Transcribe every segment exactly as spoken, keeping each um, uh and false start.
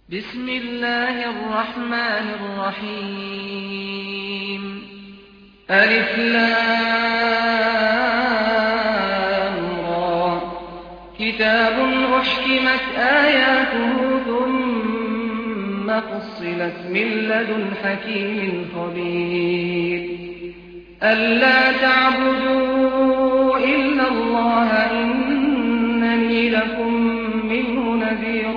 بسم الله الرحمن الرحيم ألف لام را كتاب أحكمت آياته ثم فصلت من لدن حكيم خبير ألا تعبدوا إلا الله إنني لكم منه نذير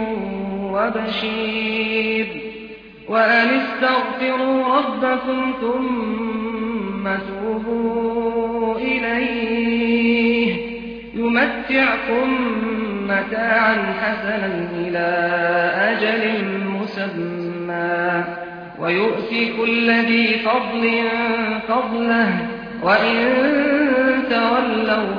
وبشير وأن استغفروا ربكم ثم توبوا إليه يمتعكم متاعا حسنا إلى أجل مسمى ويؤتي كل ذي فضل فضله وإن تولوا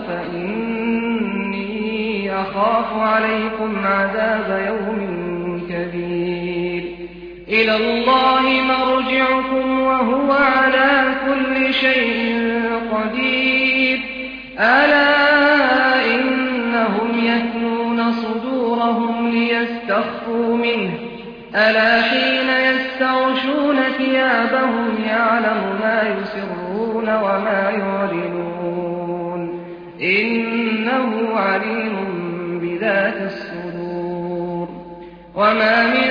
فإني أخاف عليكم عذاب يوم كبير إلى الله مرجعكم وهو على كل شيء قدير ألا إنهم يثنون صدورهم ليستخفوا منه ألا حين يستغشون ثيابهم يعلم ما يسرون وما يعلنون إنه عليم بذات الصدور وما من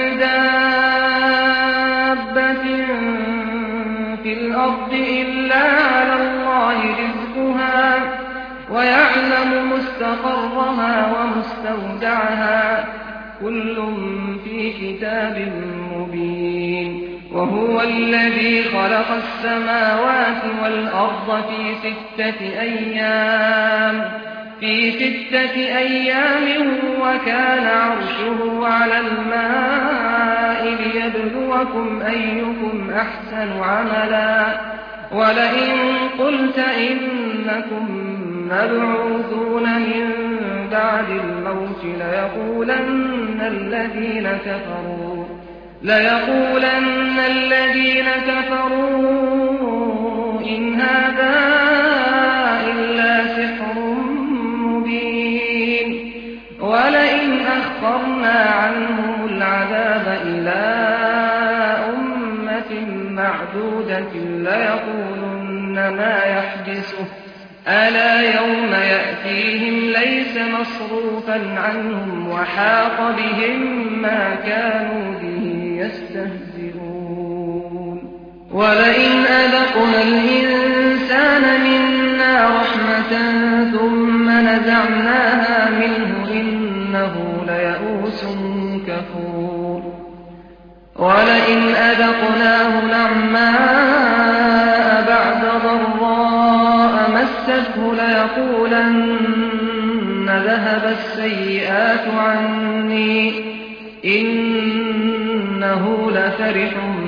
دابة في الأرض إلا على الله رزقها ويعلم مستقرها ومستودعها كل في كتاب مبين وهو الذي خلق السماوات والأرض في ستة أيام في ستة أيام وكان عرشه على الماء ليبلوكم أيكم أحسن عملا ولئن قلت إنكم مبعوثون من بعد الموت ليقولن الذين كفروا ليقولن الذين كفروا إن هذا إلا سحر مبين ولئن أخرنا عنهم العذاب إلى أمة معدودة ليقولن ما يحبسه ألا يوم يأتيهم ليس مصروفا عنهم وحاق بهم ما كانوا به يستهزئون ولئن أذقنا الإنسان منا رحمة ثم نزعناها منه إنه ليئوس كفور ولئن أذقناه نعماء بعد ضراء مسته ليقولن ذهب السيئات عني إنه لفرح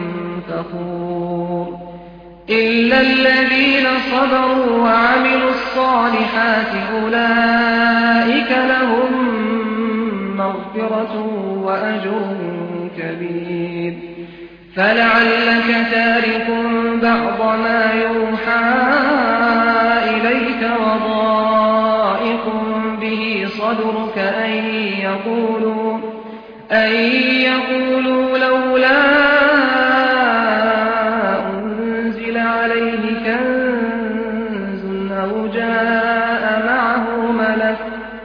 فخور إلا الذين صبروا وعملوا الصالحات أولئك لهم مغفرة وأجر كبير فلعلك تارك بعض ما يوحى إليك وضائق به صدرك أن يقولوا أن يقولوا لولا أنزل عليه كنز أو جاء معه ملك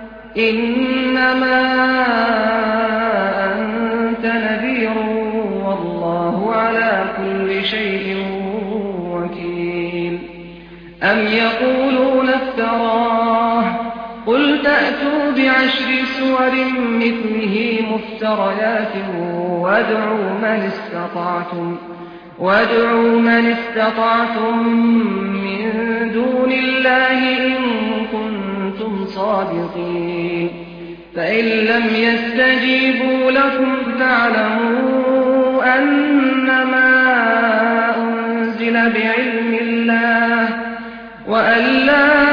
إنما أنت نذير والله على كل شيء وكيل أم يقولون افتراه قل تأتوا بعشر سور مثله مفتريات وادعوا من استطعتم وادعوا من استطعتم من دون الله إن كنتم صادقين فإن لم يستجيبوا لكم فاعلموا أنما أنزل بعلم الله وأن لا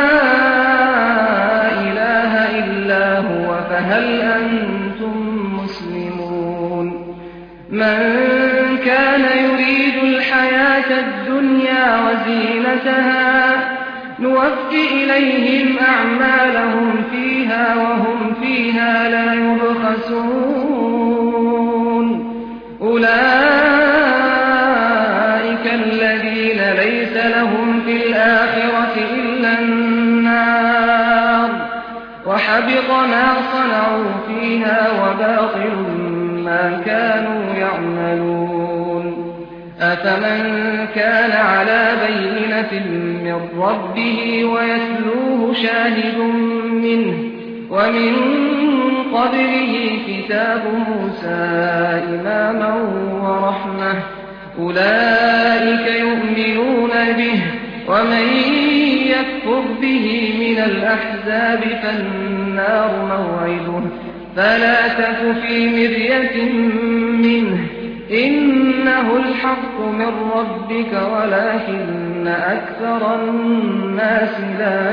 فهل أنتم مسلمون من كان يريد الحياة الدنيا وزينتها نوفِ إليهم أعمالهم فيها وهم فيها لا يبخسون أفمن كان على بينة من ربه ويتلوه شاهد منه ومن قبله كتاب موسى إماما ورحمة أولئك يؤمنون به ومن يكفر به من الأحزاب فالنار موعده فلا تك في مرية منه إنه الحق من ربك ولكن أكثر الناس لا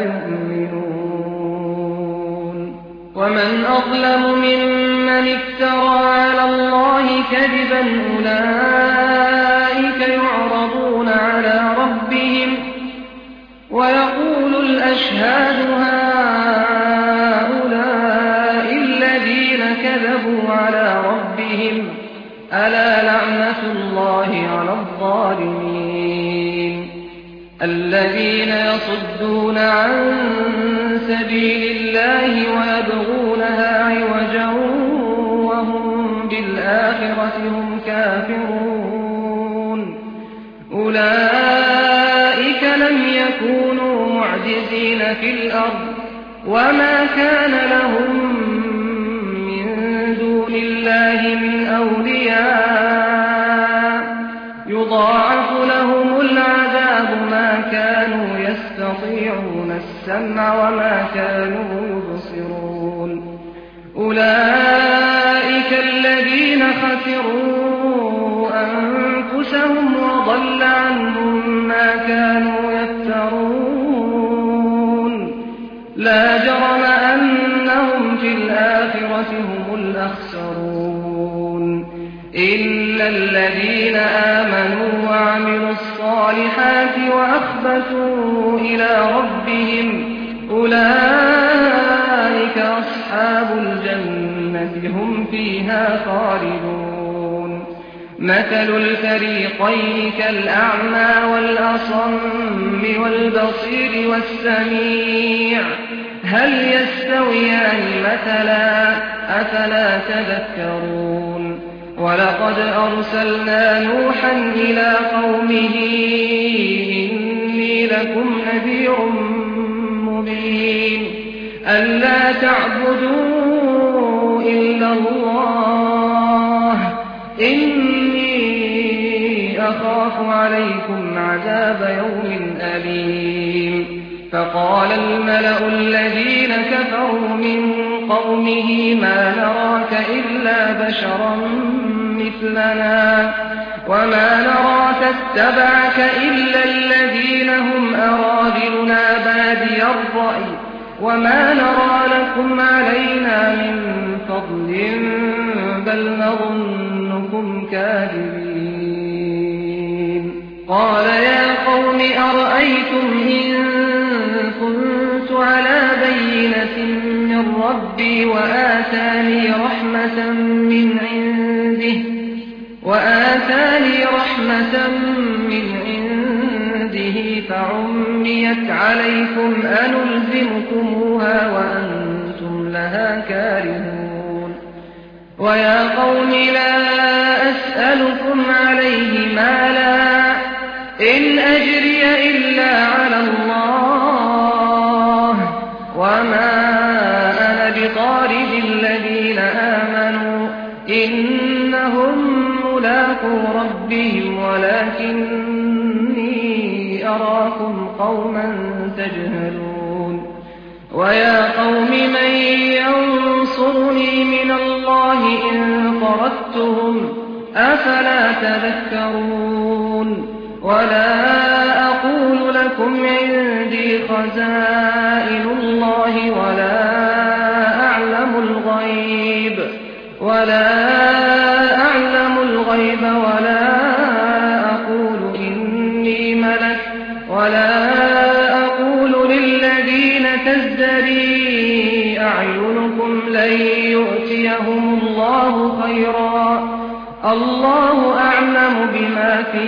يؤمنون ومن أظلم ممن افترى على الله كذبا أولئك يعرضون على ربهم ويقول الأشهاد هؤلاء الذين كذبوا على ربهم ألا لعنة الله على الظالمين الذين يصدون عن سبيل الله ويبغونها عوجا وهم بالآخرة هم كافرون أولئك لم يكونوا معجزين في الأرض وما كان لهم من دون الله من أولياء يضاعف لهم العذاب ما كانوا يستطيعون السمع وما كانوا يبصرون أولئك الذين خسروا أنفسهم وضل عنهم ما كانوا يفترون لا جرم أنهم في الآخرة هم الأخسرون إلا الذين آمنوا وعملوا الصالحات وأخبتوا إلى ربهم أولئك أصحاب الجنة هم فيها خالدون مثل الفريقين كالأعمى والأصم والبصير والسميع هل يستويان مثلا أفلا تذكرون ولقد أرسلنا نوحا إلى قومه إني لكم نذير مبين ألا تعبدوا إلا الله إني أخاف عليكم عذاب يوم أليم فقال الملأ الذين كفروا من قومه ما نراك إلا بشرا مثلنا وما نراك اتبعك إلا الذين هم أراذلنا بادي الرأي وما نرى لكم علينا من فضل بل نظنكم كاذبين قال يا قوم أرأيتم إن كنت على بينة من ربي وآتاني رحمة من عنده وآتاني رحمة من عنده فعميت عليكم أنلزمكموها وأنتم لها كارهون ويا قوم لا أسألكم عليه مالا إن أجري إلا على الله وما أنا بطارد الذين آمنوا إنهم ملاقو ربهم ولكني أراكم قوما تجهلون ويا قوم من ينصرني من الله إن طردتهم أفلا تذكرون ولا أقول لكم عندي خزائن الله ولا أعلم الغيب ولا أعلم الغيب ولا أقول إني ملك ولا أقول للذين تزدري أعينكم لن يؤتيهم الله خيرا الله أعلم بما في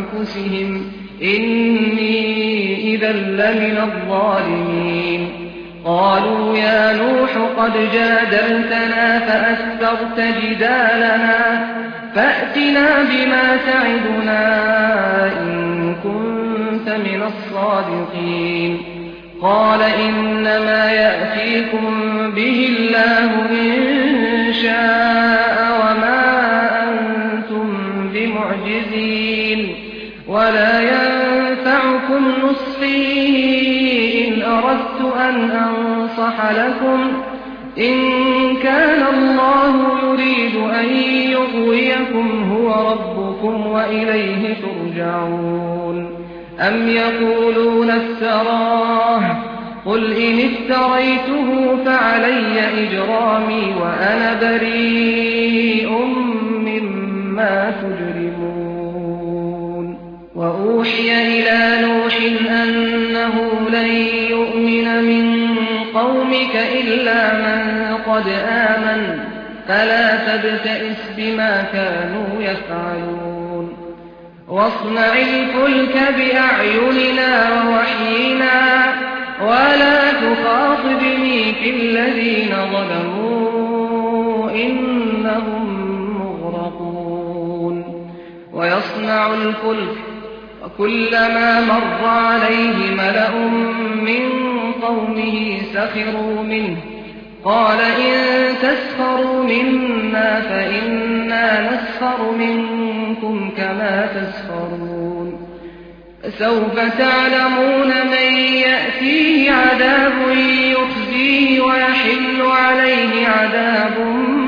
أنفسهم إني إذا لمن الظالمين قالوا يا نوح قد جادلتنا فأكثرت جدالنا فأتنا بما تعدنا إن كنت من الصادقين قال إنما يأتيكم به الله إن شاء وما أنتم بمعجزين ولا ينفعكم نصحي إن أردت أن أنصح لكم إن كان الله يريد أن يغويكم هو ربكم وإليه ترجعون أم يقولون افتراه قل إن افتريته فعلي إجرامي وأنا بريء مما تجرمون وأوحي إلى نوح أنه لن يؤمن من قومك إلا من قد آمن فلا تبتئس بما كانوا يفعلون واصنع الفلك بأعيننا ووحينا ولا تخاطبني في الذين ظلموا إنهم مغرقون ويصنع الفلك وكلما مر عليه ملأ من قومه سخروا منه قال إن تسخروا منا فإنا نسخر منكم كما تسخرون فسوف تعلمون من يأتيه عذاب يخزيه ويحل عليه عذاب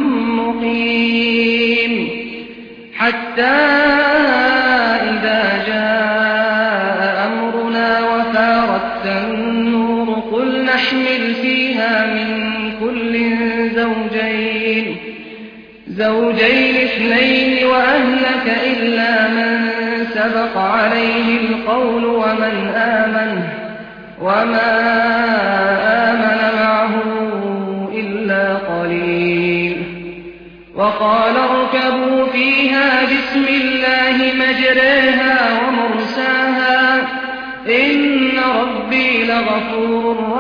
مقيم حتى إذا جاء أمرنا وفارت النور قل نحمل فيها من كل زوجين زوجين اثنين وأهلك إلا من سبق عليه القول ومن آمن وما آمن معه إلا قليل وقال اركبوا فيها بسم الله مجريها ومرساها إن ربي لغفور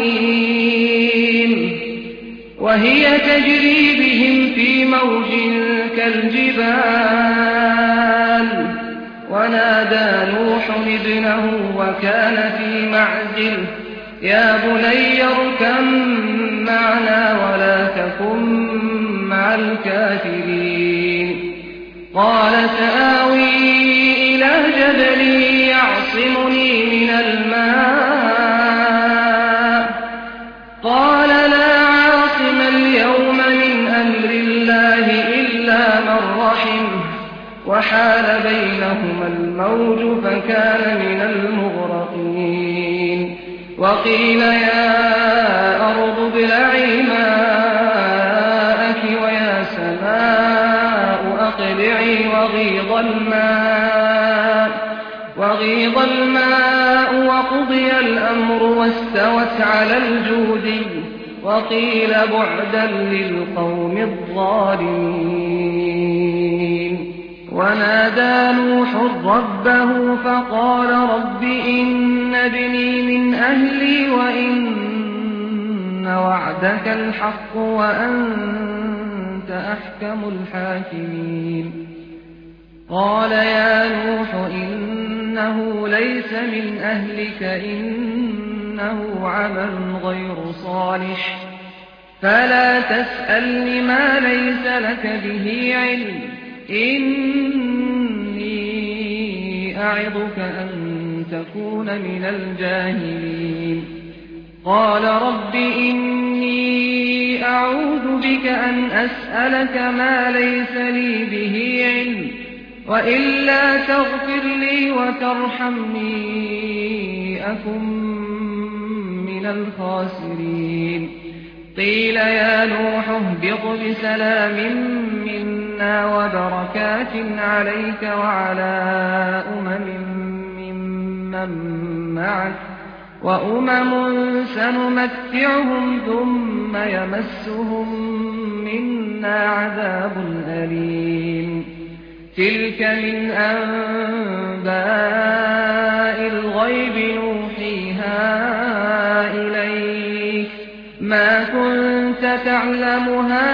رحيم وهي تجري بهم في موج كالجبال ونادى نوح ابنه وكان في معزل يا بني اركب معنا ولا تكن مع الكافرين قال سآوي إلى جبل يعصمني من الماء قال لا عاصم اليوم من أمر الله إلا من رحمه وحال بينهما الموج فكان من المغرقين وقيل يا أرض ابلعي ماءك ويا سماء أقلعي وغيض الماء وغيض الماء وقضي الأمر واستوت على الجودي وقيل بعدا للقوم الظالمين ونادى نوح ربه فقال رب إن ابني من أهلي وإن وعدك الحق وأنت أحكم الحاكمين قال يا نوح إنه ليس من أهلك إنه عمل غير صالح فلا تسألني ما ليس لك به علم إني أعظك أن تكون من الجاهلين قال رب إني أعوذ بك أن أسألك ما ليس لي به علم وإلا تغفر لي وترحمني أكن من الخاسرين قيل يا نوح اهبط بسلام منا وبركات عليك وعلى أمم ممن معك وأمم سنمتعهم ثم يمسهم منا عذاب أليم تلك من أنباء الغيب نوحيها إليك تعلمها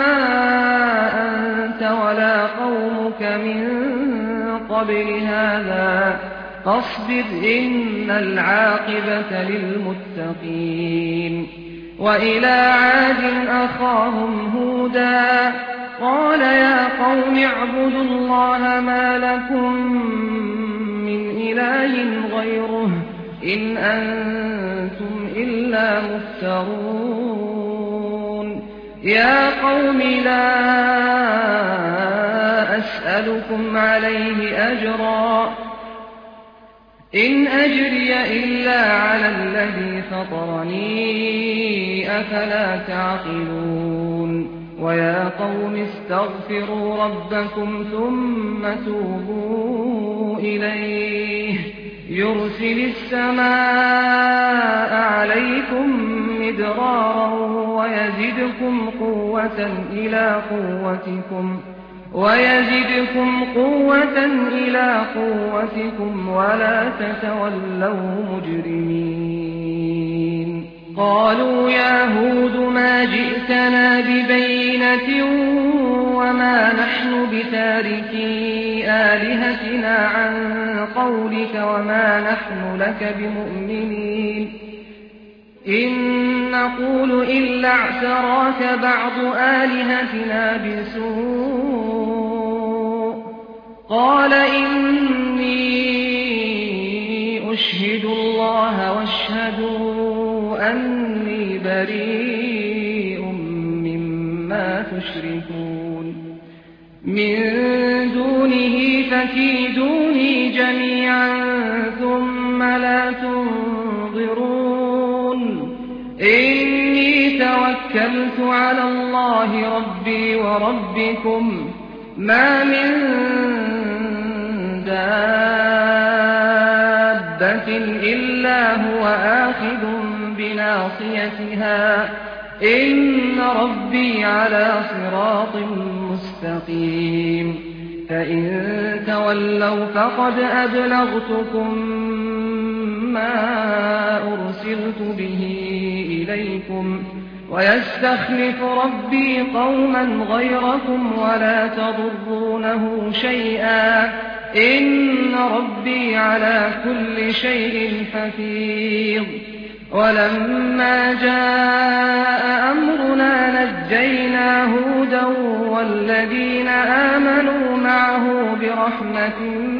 أنت ولا قومك من قبل هذا فاصبر إن العاقبة للمتقين. وإلى عاد أخاهم هودا قال يا قوم اعبدوا الله ما لكم من إله غيره إن أنتم إلا مفترون. يا قوم لا أسألكم عليه أجرا إن أجري إلا على الذي فطرني أفلا تعقلون. ويا قوم استغفروا ربكم ثم توبوا إليه يرسل السماء عليكم مدرارا ويزدكم قوة إلى قوتكم ويزدكم قوة إلى قوتكم ولا تتولوا مجرمين. قالوا يا هود ما جئتنا ببينة وما نحن بتاركي آلهتنا عن قولك وما نحن لك بمؤمنين إن نقول إلا اعتراك بعض آلهتنا بسوء. قال إني أشهد الله واشهدوا أني بريء مما تشركون من دونه فكيدوني جميعا ثم لا تنظرون. إني توكلت على الله ربي وربكم ما من دابة إلا هو آخذ بناصيتها إن ربي على صراط مستقيم. فإن تولوا فقد أبلغتكم ما أرسلت به إليكم ويستخلف ربي قوما غيركم ولا تضرونه شيئا إن ربي على كل شيء حفيظ. ولما جاء أمرنا نجينا هودا والذين آمنوا معه برحمة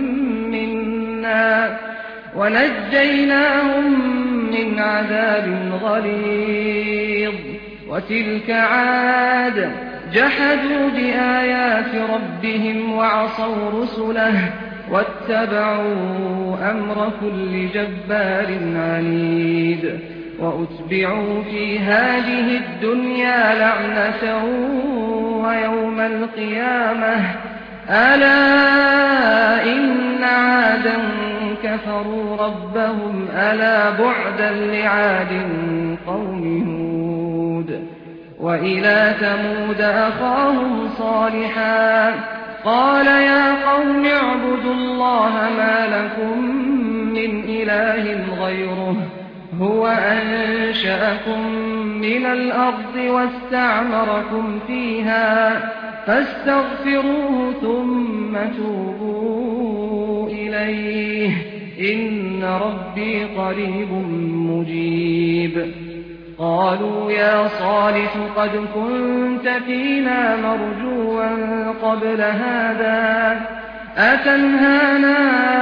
منا ونجيناهم من عذاب غليظ. وتلك عاد جحدوا بآيات ربهم وعصوا رسله واتبعوا أمر كل جبار عنيد. وأتبعوا في هذه الدنيا لعنة ويوم القيامة ألا إن عادا كفروا ربهم ألا بعدا لعاد قوم هود. وإلى ثمود أخاهم صالحا قال يا قوم اعبدوا الله ما لكم من إله غيره هو أنشأكم من الأرض واستعمركم فيها فاستغفروه ثم توبوا إليه إن ربي قريب مجيب. قالوا يا صالح قد كنت فينا مرجوا قبل هذا أتنهانا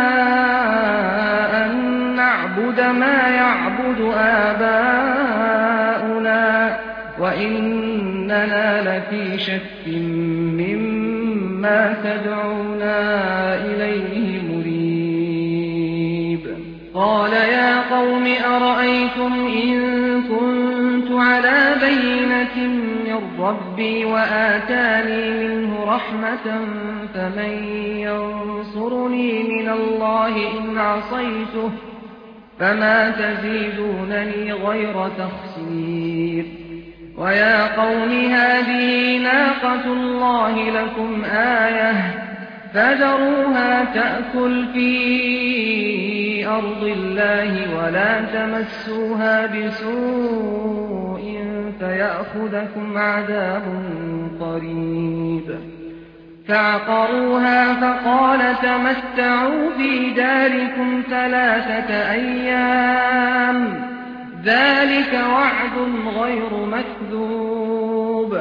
أن نعبد ما يعبد آباؤنا وإننا لفي شك مما تدعونا إليه مريب. قال يا قوم أرأيتم إن كنت على بينة من ربي وآتاني منه رحمة فمن ينصرني من الله إن عصيته فما تزيدونني غير تخسير. ويا قوم هذه ناقة الله لكم آية فذروها تأكل في أرض الله ولا تمسوها بسوء فيأخذكم عذاب قريب. فعقروها فقال تمتعوا في داركم ثلاثة أيام ذلك وعد غير مكذوب.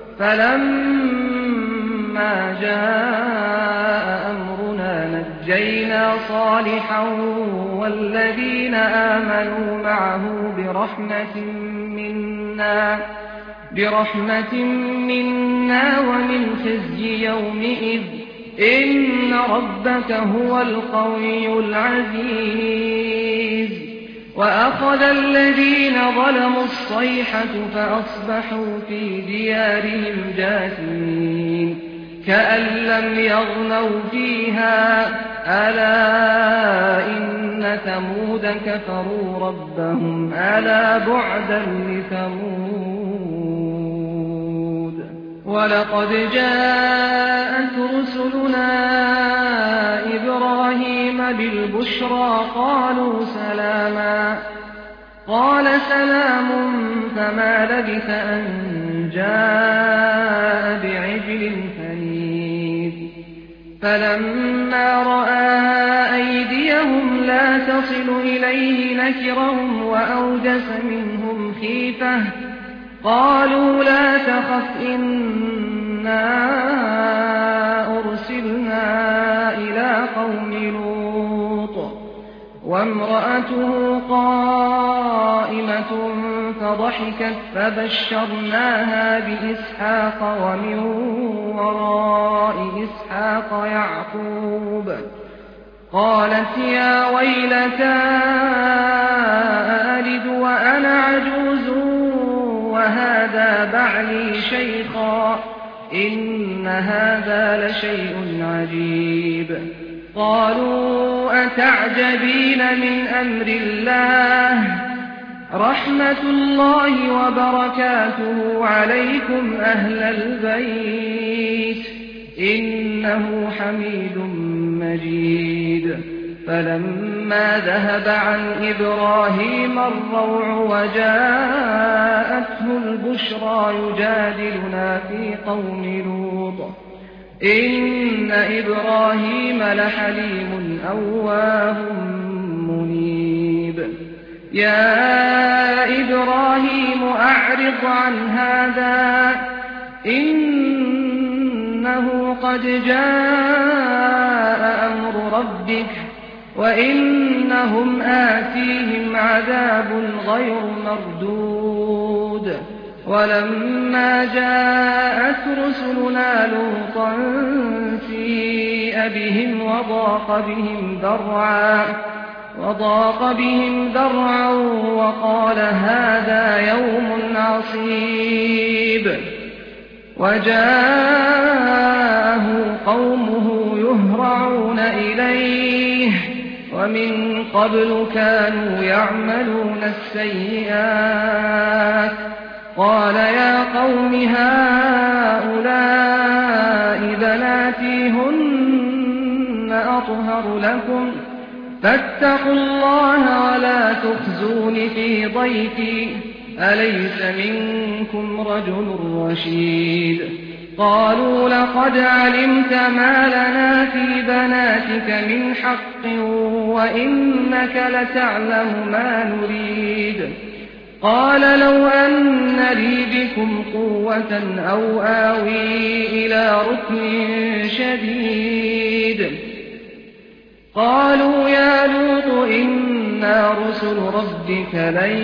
فلما جاء أمرنا نجينا صالحا والذين آمنوا معه برحمة منا برحمة منا ومن خزي يومئذ إن ربك هو القوي العزيز. وأخذ الذين ظلموا الصيحة فأصبحوا في ديارهم جاثمين كأن لم يغنوا فيها ألا إن ثمود كفروا ربهم ألا بعدا لثمود. ولقد جاءت رسلنا إبراهيم بالبشرى قالوا سلاما قال سلام فما لبث أن جاء بعجل حنيذ. فلما رأى أيديهم لا تصل إليه نكرهم وأوجس منهم خيفة قالوا لا تخف إنا أرسلنا إلى قوم لوط وامرأته قائمة فضحكت فبشرناها بإسحاق ومن وراء إسحاق يعقوب. قالت يا ويلتى ألد وأنا عجوز وهذا بعلي شيخا إن هذا لشيء عجيب. قالوا أتعجبين من أمر الله رحمة الله وبركاته عليكم أهل البيت إنه حميد مجيد. فلما ذهب عن إبراهيم الروع وجاءته البشرى يجادلنا في قوم لوط إن إبراهيم لحليم أواه منيب. يا إبراهيم أعرض عن هذا إنه قد جاء أمر ربك وإنهم آتيهم عذاب غير مردود. ولما جاءت رسلنا لوطا سيء بهم وضاق بهم ذرعا وضاق بهم ذرعا وقال هذا يوم عصيب. وجاءه قومه يهرعون إليه ومن قبل كانوا يعملون السيئات قال يا قوم هؤلاء بناتي هن أطهر لكم فاتقوا الله ولا تخزون في ضيفي أليس منكم رجل رشيد. قالوا لقد علمت ما لنا في بناتك من حق وإنك لتعلم ما نريد. قال لو أن لي بكم قوة أو آوي إلى ركن شديد. قالوا يا لوط إنا رسل ربك لن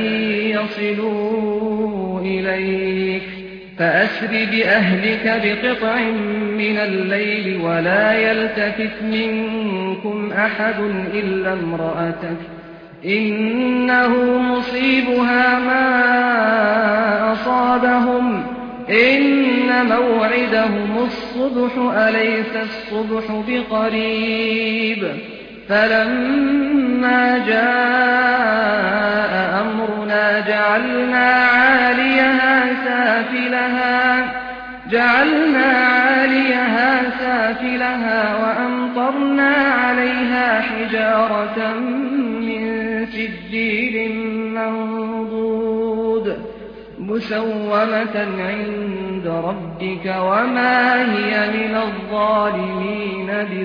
يصلوا إليك فأسر بأهلك بقطع من الليل ولا يلتفت منكم أحد إلا امرأتك إنه مصيبها ما أصابهم إن موعدهم الصبح أليس الصبح بقريب. فلما جاء أمرنا جعلنا عاليها سافلها جعلنا عاليها سافلها وأمطرنا عليها حجارة من سجيل منضود مسومة عند ربك وما هي من الظالمين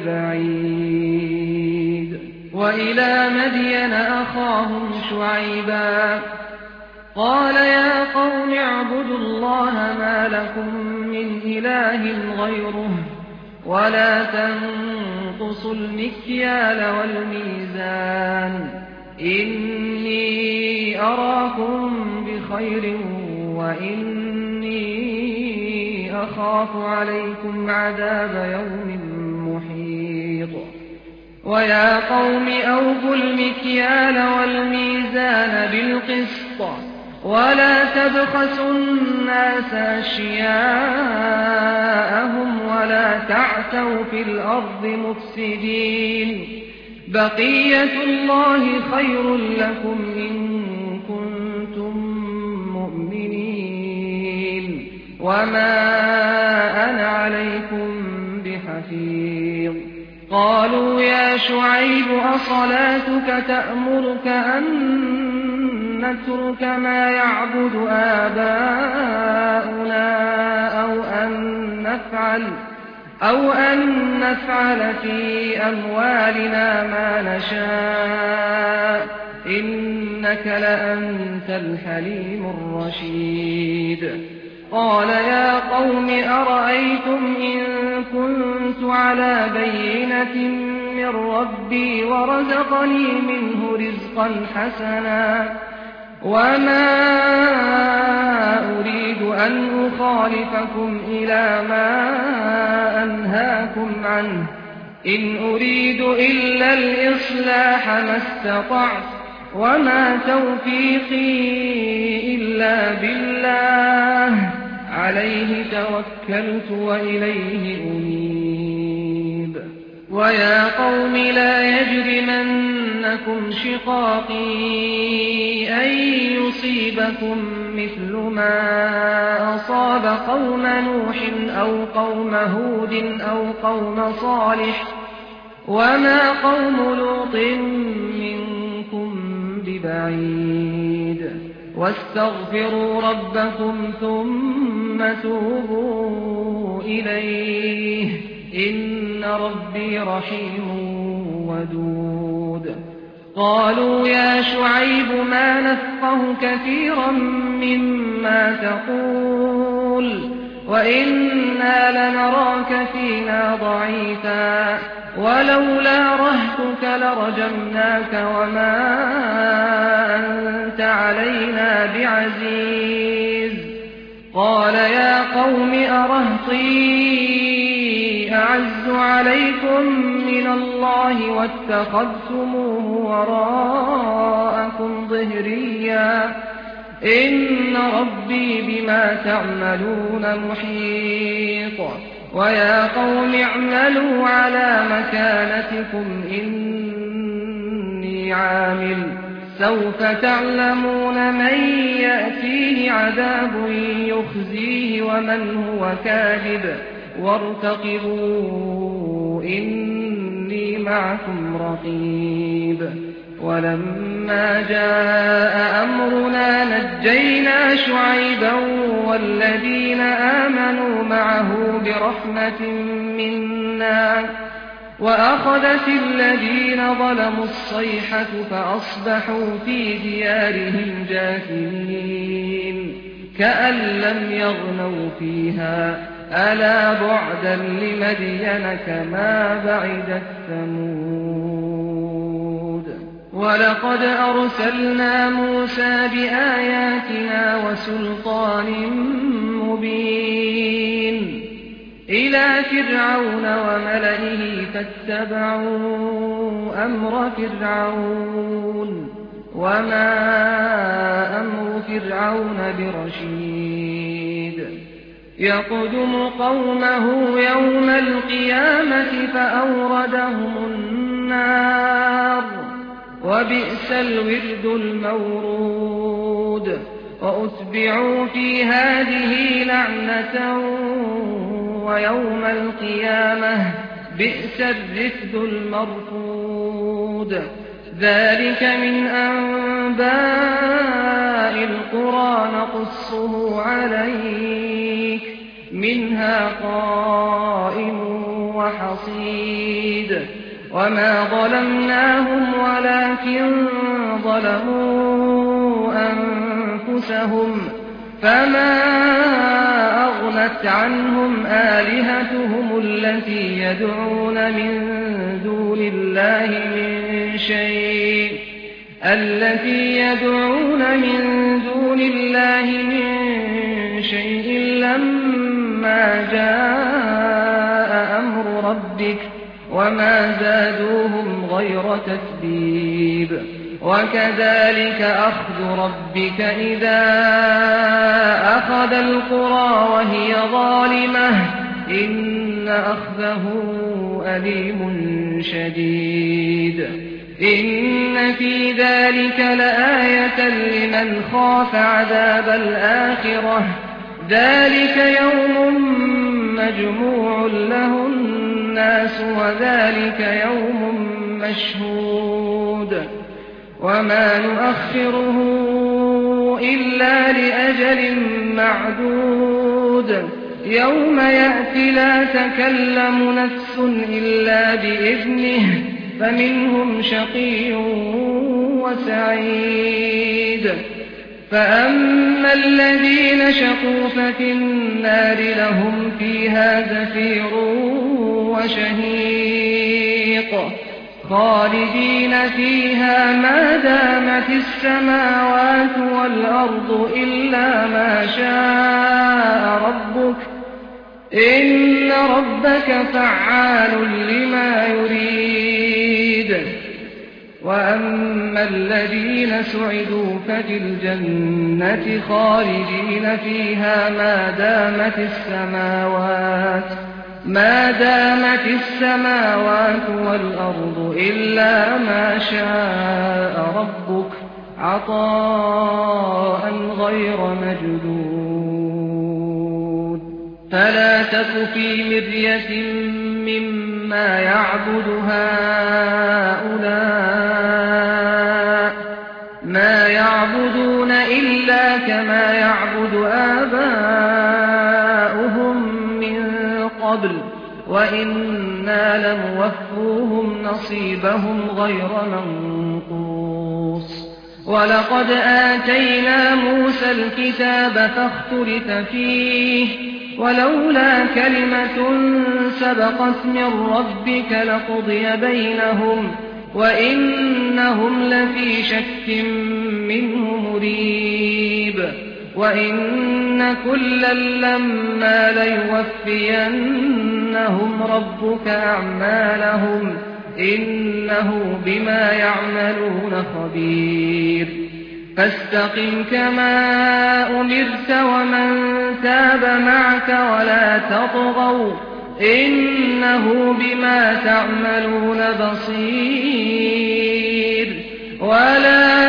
ببعيد. وإلى مدين أخاهم شعيبا قال يا قوم اعبدوا الله ما لكم من إله غيره ولا تنقصوا المكيال والميزان إني أراكم بخير وإني أخاف عليكم عذاب يوم محيط. ويا قوم أوفوا المكيال والميزان بالقسط ولا تبخسوا الناس أشياءهم ولا تعثوا في الأرض مفسدين بقية الله خير لكم إن كنتم مؤمنين وما أنا عليكم بحفيظ. قالوا يا شعيب أصلاتك تأمرك أن نترك ما يعبد آباؤنا أو أن نفعل أو أن نفعل في أموالنا ما نشاء إنك لأنت الحليم الرشيد. قال يا قوم أرأيتم إن كنت على بينة من ربي ورزقني منه رزقا حسنا وما أريد أن أخالفكم إلى ما أنهاكم عنه إن أريد إلا الإصلاح ما استطعت وما توفيقي إلا بالله عليه توكلت وإليه أنيب. ويا قوم لا يجرمنكم شقاقي أن يصيبكم مثل ما أصاب قوم نوح أو قوم هود أو قوم صالح وما قوم لوط منكم ببعيد. واستغفروا ربكم ثم توبوا إليه إن ربي رحيم ودود. قالوا يا شعيب ما نفقه كثيرا مما تقول وإنا لنراك فينا ضعيفا ولولا رهتك لرجمناك وما أنت علينا بعزيز. قال يا قوم أرهطي أعز عليكم من الله واتخذتموه وراءكم ظهريا إن ربي بما تعملون محيط. ويا قوم اعملوا على مكانتكم إني عامل سوف تعلمون من يأتيه عذاب يخزيه ومن هو كاذب وارتقبوا إني معكم رقيب. ولما جاء أمرنا نجينا شعيبا والذين آمنوا معه برحمة منا وأخذت الذين ظلموا الصيحة فأصبحوا في ديارهم جاثمين كأن لم يغنوا فيها ألا بعدا لمدين كما بعدت ثمود. ولقد أرسلنا موسى بآياتنا وسلطان مبين إلى فرعون وملئه فاتبعوا أمر فرعون وما أمر فرعون برشيد. يقدم قومه يوم القيامة فأوردهم النار وبئس الورد المورود. وأتبعوا في هذه لعنة ويوم القيامة بئس الرفد المرفود. ذلك من أنباء أنباء القرى نقصه عليك منها قائم وحصيد وما ظلمناهم ولكن ظلموا أنفسهم فما أغنت عنهم آلهتهم التي يدعون من دون الله من شيء التي يدعون من دون الله من شيء لما جاء أمر ربك وما زادوهم غير تتبيب وكذلك أخذ ربك إذا أخذ القرى وهي ظالمة إن أخذه أليم شديد إن في ذلك لآية لمن خاف عذاب الآخرة ذلك يوم مجموع له الناس وذلك يوم مشهود وما نؤخره إلا لأجل معدود يوم يأتي لا تكلم نفس إلا بإذنه فمنهم شقي وسعيد فأما الذين شقوا ففي النار لهم فيها زفير وشهيق خالدين فيها ما دامت السماوات والأرض إلا ما شاء ربك إن ربك فعال لما يريد وأما الذين سعدوا ففي الجنة خالدين فيها ما دامت السماوات ما دامت السماوات والأرض إلا ما شاء ربك عطاء غير مجدود فلا تك في مرية مما يعبد هؤلاء ما يعبدون إلا كما يعبد آباؤهم قبل وإنا لموفوهم نصيبهم غير منقوص ولقد آتينا موسى الكتاب فاختلف فيه ولولا كلمة سبقت من ربك لقضي بينهم وإنهم لفي شك منه مريب وإن كلا لما ليوفينهم ربك أعمالهم إنه بما يعملون خبير فاستقم كما أمرت ومن تاب معك ولا تطغوا إنه بما تعملون بصير ولا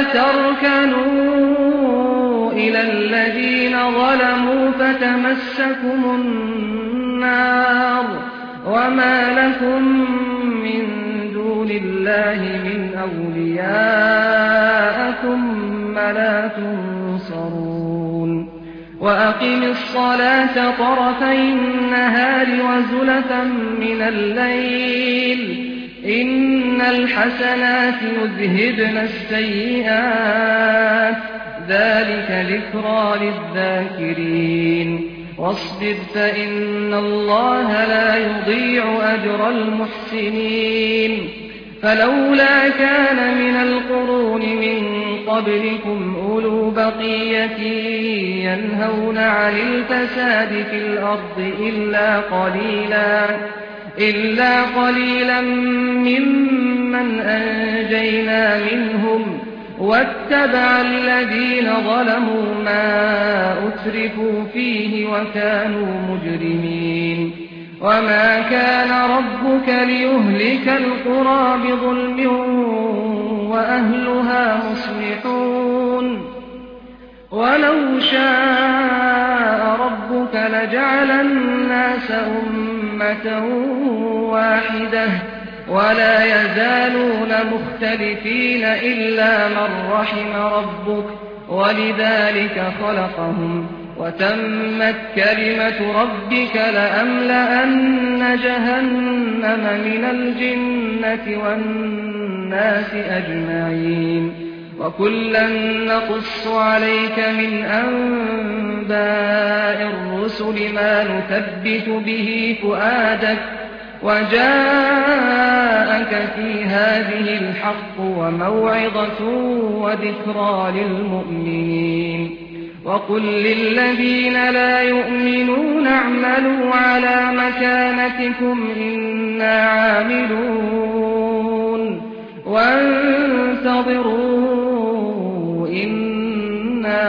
تركنوا إلى الذين ظلموا فتمسكم النار وما لكم من دون الله من أولياء ثم لا تنصرون وأقم الصلاة طرفي النهار وزلفا من الليل إن الحسنات يذهبن السيئات ذلك ذكرى للذاكرين واصبر فإن الله لا يضيع أجر المحسنين فلولا كان من القرون من قبلكم أولو بقية ينهون عن الفساد في الأرض إلا قليلا إلا قليلا ممن أنجينا منهم واتبع الذين ظلموا ما أترفوا فيه وكانوا مجرمين وما كان ربك ليهلك القرى بظلم وأهلها مصلحون ولو شاء ربك لجعل الناس أمة واحدة ولا يزالون مختلفين إلا من رحم ربك ولذلك خلقهم وتمت كلمة ربك لأملأن جهنم من الجنة والناس أجمعين وكلا نقص عليك من أنباء الرسل ما نثبت به فؤادك وجاءك في هذه الحق وموعظة وذكرى للمؤمنين وقل للذين لا يؤمنون اعملوا على مكانتكم إنا عاملون وانتظروا إنا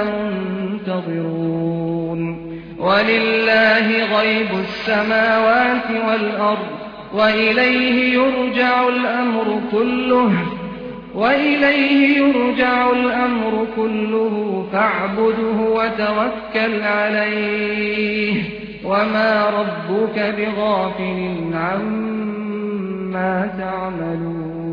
منتظرون ولله غيب السماوات والأرض وإليه يرجع الأمر كله وإليه يرجع الأمر كله فاعبده وتوكل عليه وما ربك بغافل عما تعملون